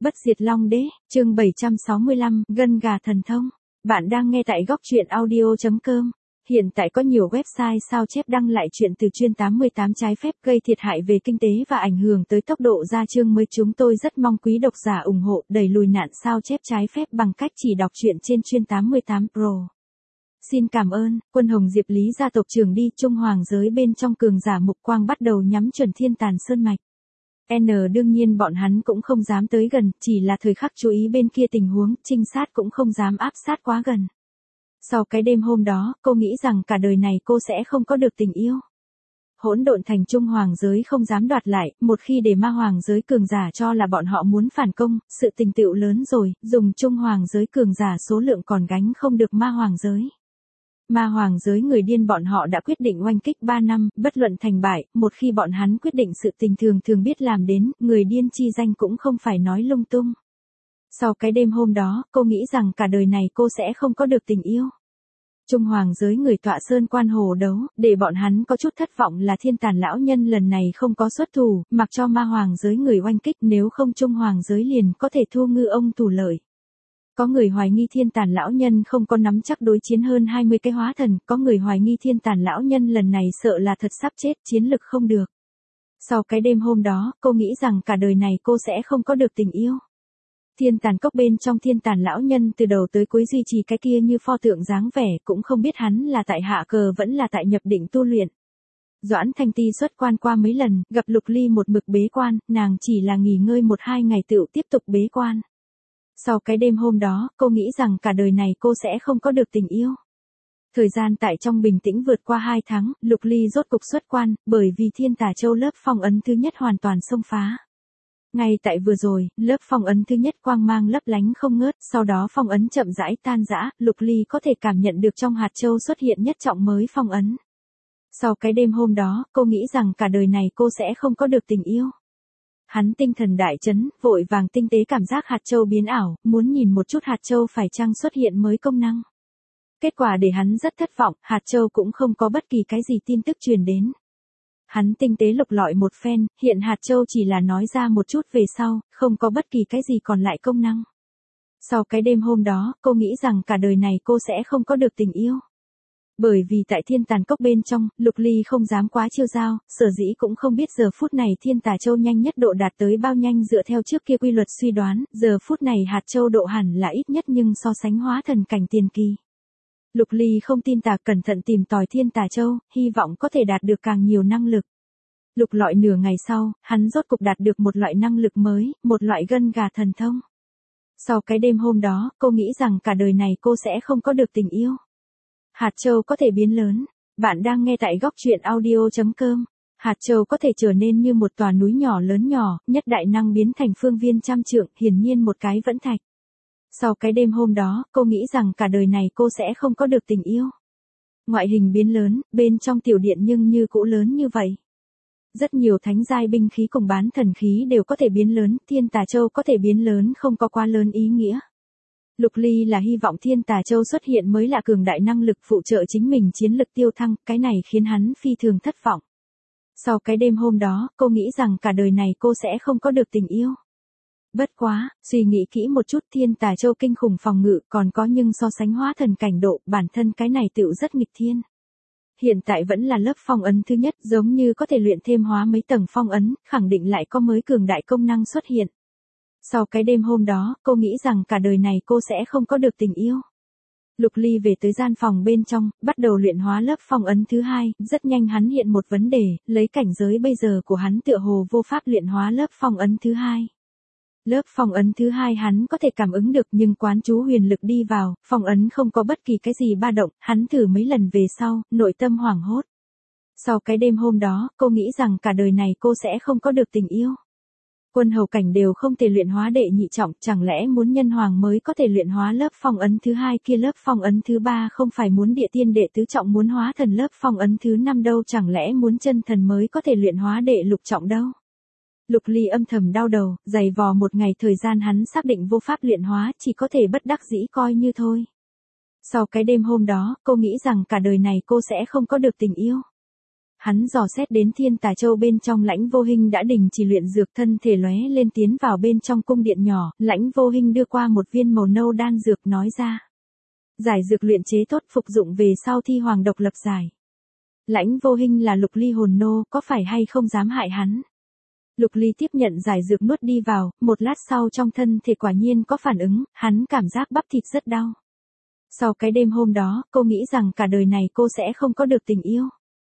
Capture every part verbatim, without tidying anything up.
Bất diệt Long Đế, chương bảy trăm sáu mươi lăm, gân gà thần thông. Bạn đang nghe tại góc truyện audio chấm com. Hiện tại có nhiều website sao chép đăng lại chuyện từ chuyên tám mươi tám trái phép gây thiệt hại về kinh tế và ảnh hưởng tới tốc độ ra chương mới. Chúng tôi rất mong quý độc giả ủng hộ đẩy lùi nạn sao chép trái phép bằng cách chỉ đọc truyện trên chuyên tám mươi tám Pro. Xin cảm ơn. Quân Hồng Diệp Lý gia tộc trưởng đi Trung Hoàng giới bên trong cường giả mục quang bắt đầu nhắm chuẩn Thiên Tàn Sơn Mạch. N đương nhiên bọn hắn cũng không dám tới gần, chỉ là thời khắc chú ý bên kia tình huống, trinh sát cũng không dám áp sát quá gần. Sau cái đêm hôm đó, cô nghĩ rằng cả đời này cô sẽ không có được tình yêu. Hỗn độn thành Trung Hoàng giới không dám đoạt lại, một khi để ma hoàng giới cường giả cho là bọn họ muốn phản công, sự tình tựu lớn rồi, dùng Trung Hoàng giới cường giả số lượng còn gánh không được ma hoàng giới. Ma hoàng giới người điên bọn họ đã quyết định oanh kích ba năm, bất luận thành bại, một khi bọn hắn quyết định sự tình thường thường biết làm đến, người điên chi danh cũng không phải nói lung tung. Sau cái đêm hôm đó, cô nghĩ rằng cả đời này cô sẽ không có được tình yêu. Trung Hoàng giới người tọa sơn quan hồ đấu, để bọn hắn có chút thất vọng là Thiên Tàn lão nhân lần này không có xuất thủ, mặc cho ma hoàng giới người oanh kích, nếu không Trung Hoàng giới liền có thể thu ngư ông thủ lợi. Có người hoài nghi Thiên Tàn lão nhân không có nắm chắc đối chiến hơn hai mươi cái hóa thần, có người hoài nghi Thiên Tàn lão nhân lần này sợ là thật sắp chết, chiến lực không được. Sau cái đêm hôm đó, cô nghĩ rằng cả đời này cô sẽ không có được tình yêu. Thiên Tàn cốc bên trong Thiên Tàn lão nhân từ đầu tới cuối duy trì cái kia như pho tượng dáng vẻ, cũng không biết hắn là tại hạ cờ vẫn là tại nhập định tu luyện. Doãn Thanh Ti xuất quan qua mấy lần, gặp Lục Ly một mực bế quan, nàng chỉ là nghỉ ngơi một hai ngày tựu tiếp tục bế quan. Sau cái đêm hôm đó, cô nghĩ rằng cả đời này cô sẽ không có được tình yêu. Thời gian tại trong bình tĩnh vượt qua hai tháng, Lục Ly rốt cục xuất quan, bởi vì Thiên Tà Châu lớp phong ấn thứ nhất hoàn toàn xông phá. Ngay tại vừa rồi, lớp phong ấn thứ nhất quang mang lấp lánh không ngớt, sau đó phong ấn chậm rãi tan rã, Lục Ly có thể cảm nhận được trong hạt châu xuất hiện nhất trọng mới phong ấn. Sau cái đêm hôm đó, cô nghĩ rằng cả đời này cô sẽ không có được tình yêu. Hắn tinh thần đại chấn, vội vàng tinh tế cảm giác hạt châu biến ảo, muốn nhìn một chút hạt châu phải chăng xuất hiện mới công năng. Kết quả để hắn rất thất vọng, hạt châu cũng không có bất kỳ cái gì tin tức truyền đến. Hắn tinh tế lục lọi một phen, hiện hạt châu chỉ là nói ra một chút về sau, không có bất kỳ cái gì còn lại công năng. Sau cái đêm hôm đó, cô nghĩ rằng cả đời này cô sẽ không có được tình yêu. Bởi vì tại Thiên Tàn cốc bên trong, Lục Ly không dám quá chiêu giao, sở dĩ cũng không biết giờ phút này Thiên Tà Châu nhanh nhất độ đạt tới bao nhanh dựa theo trước kia quy luật suy đoán, giờ phút này hạt châu độ hẳn là ít nhất nhưng so sánh hóa thần cảnh tiền kỳ. Lục Ly không tin tà cẩn thận tìm tòi Thiên Tà Châu, hy vọng có thể đạt được càng nhiều năng lực. Lục lọi nửa ngày sau, hắn rốt cục đạt được một loại năng lực mới, một loại gân gà thần thông. Sau cái đêm hôm đó, cô nghĩ rằng cả đời này cô sẽ không có được tình yêu. Hạt châu có thể biến lớn. Bạn đang nghe tại góc truyện audio chấm com. Hạt châu có thể trở nên như một tòa núi nhỏ lớn nhỏ, nhất đại năng biến thành phương viên trăm trượng, hiển nhiên một cái vẫn thạch. Sau cái đêm hôm đó, cô nghĩ rằng cả đời này cô sẽ không có được tình yêu. Ngoại hình biến lớn, bên trong tiểu điện nhưng như cũ lớn như vậy. Rất nhiều thánh giai binh khí cùng bán thần khí đều có thể biến lớn, Thiên Tà Châu có thể biến lớn không có quá lớn ý nghĩa. Lục Ly là hy vọng Thiên Tà Châu xuất hiện mới là cường đại năng lực phụ trợ chính mình chiến lực tiêu thăng, cái này khiến hắn phi thường thất vọng. Sau cái đêm hôm đó, cô nghĩ rằng cả đời này cô sẽ không có được tình yêu. Bất quá, suy nghĩ kỹ một chút Thiên Tà Châu kinh khủng phòng ngự còn có nhưng so sánh hóa thần cảnh độ, bản thân cái này tựu rất nghịch thiên. Hiện tại vẫn là lớp phong ấn thứ nhất, giống như có thể luyện thêm hóa mấy tầng phong ấn, khẳng định lại có mới cường đại công năng xuất hiện. Sau cái đêm hôm đó, cô nghĩ rằng cả đời này cô sẽ không có được tình yêu. Lục Ly về tới gian phòng bên trong, bắt đầu luyện hóa lớp phong ấn thứ hai, rất nhanh hắn hiện một vấn đề, lấy cảnh giới bây giờ của hắn tựa hồ vô pháp luyện hóa lớp phong ấn thứ hai. Lớp phong ấn thứ hai hắn có thể cảm ứng được nhưng quán chú huyền lực đi vào, phong ấn không có bất kỳ cái gì ba động, hắn thử mấy lần về sau, nội tâm hoảng hốt. Sau cái đêm hôm đó, cô nghĩ rằng cả đời này cô sẽ không có được tình yêu. Quân hầu cảnh đều không thể luyện hóa đệ nhị trọng, chẳng lẽ muốn nhân hoàng mới có thể luyện hóa lớp phong ấn thứ hai kia, lớp phong ấn thứ ba không phải muốn địa tiên đệ tứ trọng muốn hóa thần, lớp phong ấn thứ năm đâu, chẳng lẽ muốn chân thần mới có thể luyện hóa đệ lục trọng đâu. Lục Ly âm thầm đau đầu, dày vò một ngày thời gian hắn xác định vô pháp luyện hóa, chỉ có thể bất đắc dĩ coi như thôi. Sau cái đêm hôm đó, cô nghĩ rằng cả đời này cô sẽ không có được tình yêu. Hắn dò xét đến Thiên Tà Châu bên trong Lãnh Vô Hinh đã đình chỉ luyện dược, thân thể lóe lên tiến vào bên trong cung điện nhỏ, Lãnh Vô Hinh đưa qua một viên màu nâu đan dược nói ra. Giải dược luyện chế tốt phục dụng về sau thi hoàng độc lập giải. Lãnh Vô Hinh là Lục Ly hồn nô, có phải hay không dám hại hắn? Lục Ly tiếp nhận giải dược nuốt đi vào, một lát sau trong thân thể quả nhiên có phản ứng, hắn cảm giác bắp thịt rất đau. Sau cái đêm hôm đó, cô nghĩ rằng cả đời này cô sẽ không có được tình yêu.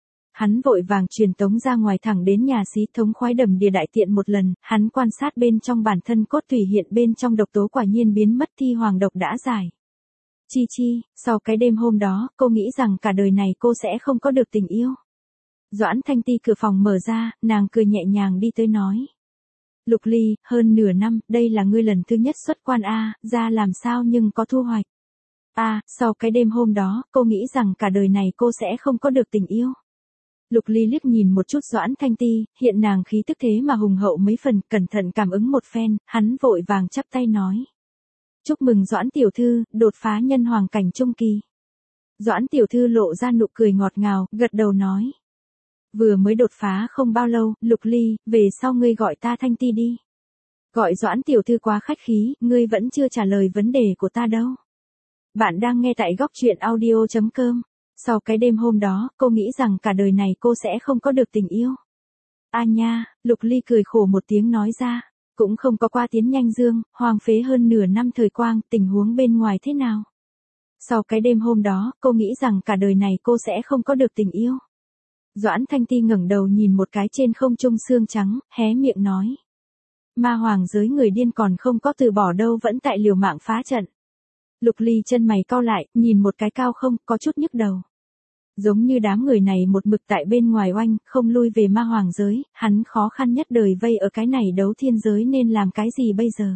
Hắn vội vàng truyền tống ra ngoài thẳng đến nhà xí thống khoái đầm đìa đại tiện một lần, hắn quan sát bên trong bản thân cốt tủy hiện bên trong độc tố quả nhiên biến mất, thi hoàng độc đã giải. Chi chi, sau cái đêm hôm đó, cô nghĩ rằng cả đời này cô sẽ không có được tình yêu. Doãn Thanh Ti cửa phòng mở ra, nàng cười nhẹ nhàng đi tới nói. Lục Ly, hơn nửa năm, đây là ngươi lần thứ nhất xuất quan a, ra làm sao nhưng có thu hoạch. A, sau cái đêm hôm đó, cô nghĩ rằng cả đời này cô sẽ không có được tình yêu. Lục Ly liếc nhìn một chút Doãn Thanh Ti, hiện nàng khí tức thế mà hùng hậu mấy phần, cẩn thận cảm ứng một phen, hắn vội vàng chắp tay nói. Chúc mừng Doãn tiểu thư, đột phá nhân hoàng cảnh trung kỳ. Doãn tiểu thư lộ ra nụ cười ngọt ngào, gật đầu nói. Vừa mới đột phá không bao lâu, Lục Ly, về sau ngươi gọi ta Thanh Ti đi. Gọi Doãn tiểu thư quá khách khí, ngươi vẫn chưa trả lời vấn đề của ta đâu. Bạn đang nghe tại góc truyện audio chấm com. Sau cái đêm hôm đó, cô nghĩ rằng cả đời này cô sẽ không có được tình yêu. A nha, Lục Ly cười khổ một tiếng nói ra, cũng không có qua tiến nhanh dương, hoang phế hơn nửa năm thời quang, tình huống bên ngoài thế nào. Sau cái đêm hôm đó, cô nghĩ rằng cả đời này cô sẽ không có được tình yêu. Doãn Thanh Ti ngẩng đầu nhìn một cái trên không trung xương trắng, hé miệng nói. Ma hoàng giới người điên còn không có từ bỏ đâu, vẫn tại liều mạng phá trận. Lục Ly chân mày cau lại, nhìn một cái cao không, có chút nhức đầu. Giống như đám người này một mực tại bên ngoài oanh, không lui về ma hoàng giới, hắn khó khăn nhất đời vây ở cái này đấu thiên giới nên làm cái gì bây giờ.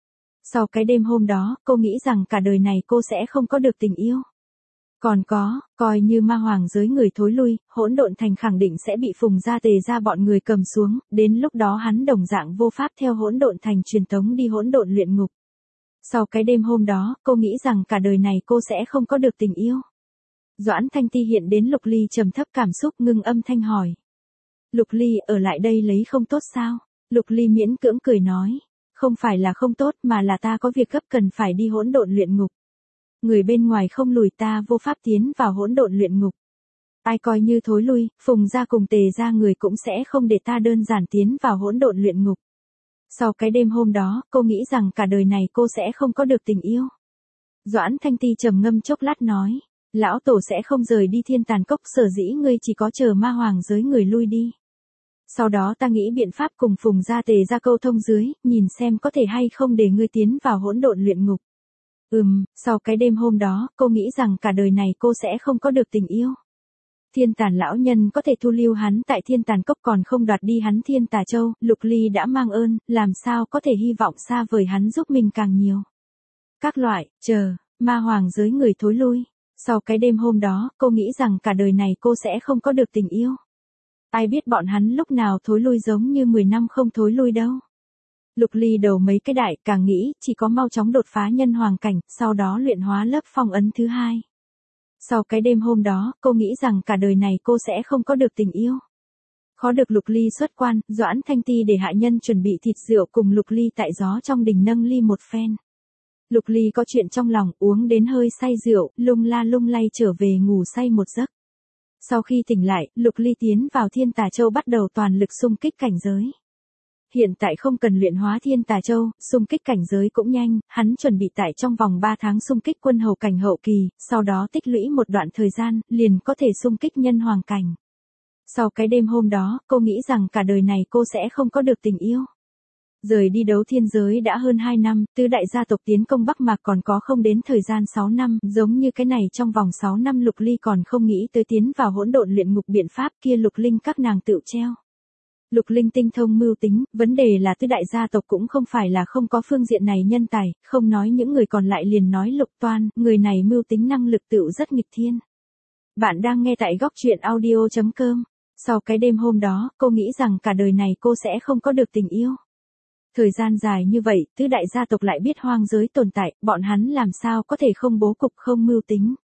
Sau cái đêm hôm đó, cô nghĩ rằng cả đời này cô sẽ không có được tình yêu. Còn có, coi như ma hoàng giới người thối lui, hỗn độn thành khẳng định sẽ bị Phùng gia Tề ra bọn người cầm xuống, đến lúc đó hắn đồng dạng vô pháp theo hỗn độn thành truyền tống đi hỗn độn luyện ngục. Sau cái đêm hôm đó, cô nghĩ rằng cả đời này cô sẽ không có được tình yêu. Doãn Thanh Ti hiện đến Lục Ly trầm thấp cảm xúc, ngưng âm thanh hỏi. Lục Ly, ở lại đây lấy không tốt sao? Lục Ly miễn cưỡng cười nói. Không phải là không tốt mà là ta có việc gấp cần phải đi hỗn độn luyện ngục. Người bên ngoài không lùi ta vô pháp tiến vào hỗn độn luyện ngục. Ai coi như thối lui, Phùng gia cùng Tề gia người cũng sẽ không để ta đơn giản tiến vào hỗn độn luyện ngục. Sau cái đêm hôm đó, cô nghĩ rằng cả đời này cô sẽ không có được tình yêu. Doãn Thanh Ti trầm ngâm chốc lát nói. Lão tổ sẽ không rời đi thiên tàn cốc, sở dĩ ngươi chỉ có chờ ma hoàng giới người lui đi. Sau đó ta nghĩ biện pháp cùng Phùng gia Tề ra câu thông dưới, nhìn xem có thể hay không để ngươi tiến vào hỗn độn luyện ngục. Ừm, sau cái đêm hôm đó, cô nghĩ rằng cả đời này cô sẽ không có được tình yêu. Thiên tàn lão nhân có thể thu lưu hắn tại thiên tàn cốc còn không đoạt đi hắn thiên tà châu, Lục Ly đã mang ơn, làm sao có thể hy vọng xa vời hắn giúp mình càng nhiều. Các loại, chờ, ma hoàng giới người thối lui. Sau cái đêm hôm đó, cô nghĩ rằng cả đời này cô sẽ không có được tình yêu. Ai biết bọn hắn lúc nào thối lui giống như mười năm không thối lui đâu. Lục Ly đầu mấy cái đại, càng nghĩ, chỉ có mau chóng đột phá nhân hoàng cảnh, sau đó luyện hóa lớp phong ấn thứ hai. Sau cái đêm hôm đó, cô nghĩ rằng cả đời này cô sẽ không có được tình yêu. Khó được Lục Ly xuất quan, Doãn Thanh Ti để hạ nhân chuẩn bị thịt rượu cùng Lục Ly tại gió trong đình nâng ly một phen. Lục Ly có chuyện trong lòng, uống đến hơi say rượu, lung la lung lay trở về ngủ say một giấc. Sau khi tỉnh lại, Lục Ly tiến vào Thiên Tà Châu bắt đầu toàn lực xung kích cảnh giới. Hiện tại không cần luyện hóa Thiên Tà Châu, xung kích cảnh giới cũng nhanh, hắn chuẩn bị tại trong vòng ba tháng xung kích quân hầu cảnh hậu kỳ, sau đó tích lũy một đoạn thời gian, liền có thể xung kích nhân hoàng cảnh. Sau cái đêm hôm đó, cô nghĩ rằng cả đời này cô sẽ không có được tình yêu. Rời đi đấu thiên giới đã hơn hai năm, tứ đại gia tộc tiến công Bắc Mạc còn có không đến thời gian sáu năm, giống như cái này trong vòng sáu năm Lục Ly còn không nghĩ tới tiến vào hỗn độn luyện ngục biện pháp kia Lục Linh các nàng tự treo. Lục Linh tinh thông mưu tính, vấn đề là tứ đại gia tộc cũng không phải là không có phương diện này nhân tài, không nói những người còn lại liền nói Lục Toan, người này mưu tính năng lực tựu rất nghịch thiên. Bạn đang nghe tại góc truyện audio chấm com. Sau cái đêm hôm đó, cô nghĩ rằng cả đời này cô sẽ không có được tình yêu. Thời gian dài như vậy, tứ đại gia tộc lại biết hoang giới tồn tại, bọn hắn làm sao có thể không bố cục không mưu tính.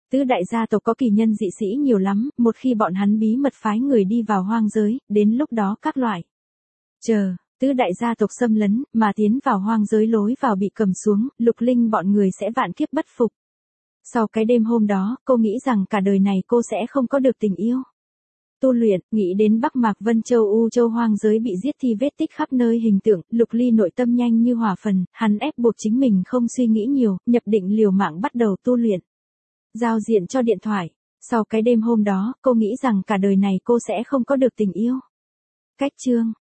Tứ đại gia tộc có kỳ nhân dị sĩ nhiều lắm, một khi bọn hắn bí mật phái người đi vào hoang giới, đến lúc đó các loại. Chờ, tứ đại gia tộc xâm lấn, mà tiến vào hoang giới lối vào bị cầm xuống, Lục Linh bọn người sẽ vạn kiếp bất phục. Sau cái đêm hôm đó, cô nghĩ rằng cả đời này cô sẽ không có được tình yêu. Tu luyện, nghĩ đến Bắc Mạc Vân Châu U Châu hoang giới bị giết thi vết tích khắp nơi hình tượng, Lục Ly nội tâm nhanh như hỏa phần, hắn ép buộc chính mình không suy nghĩ nhiều, nhập định liều mạng bắt đầu tu luyện. Giao diện cho điện thoại. Sau cái đêm hôm đó, cô nghĩ rằng cả đời này cô sẽ không có được tình yêu. Cách chương.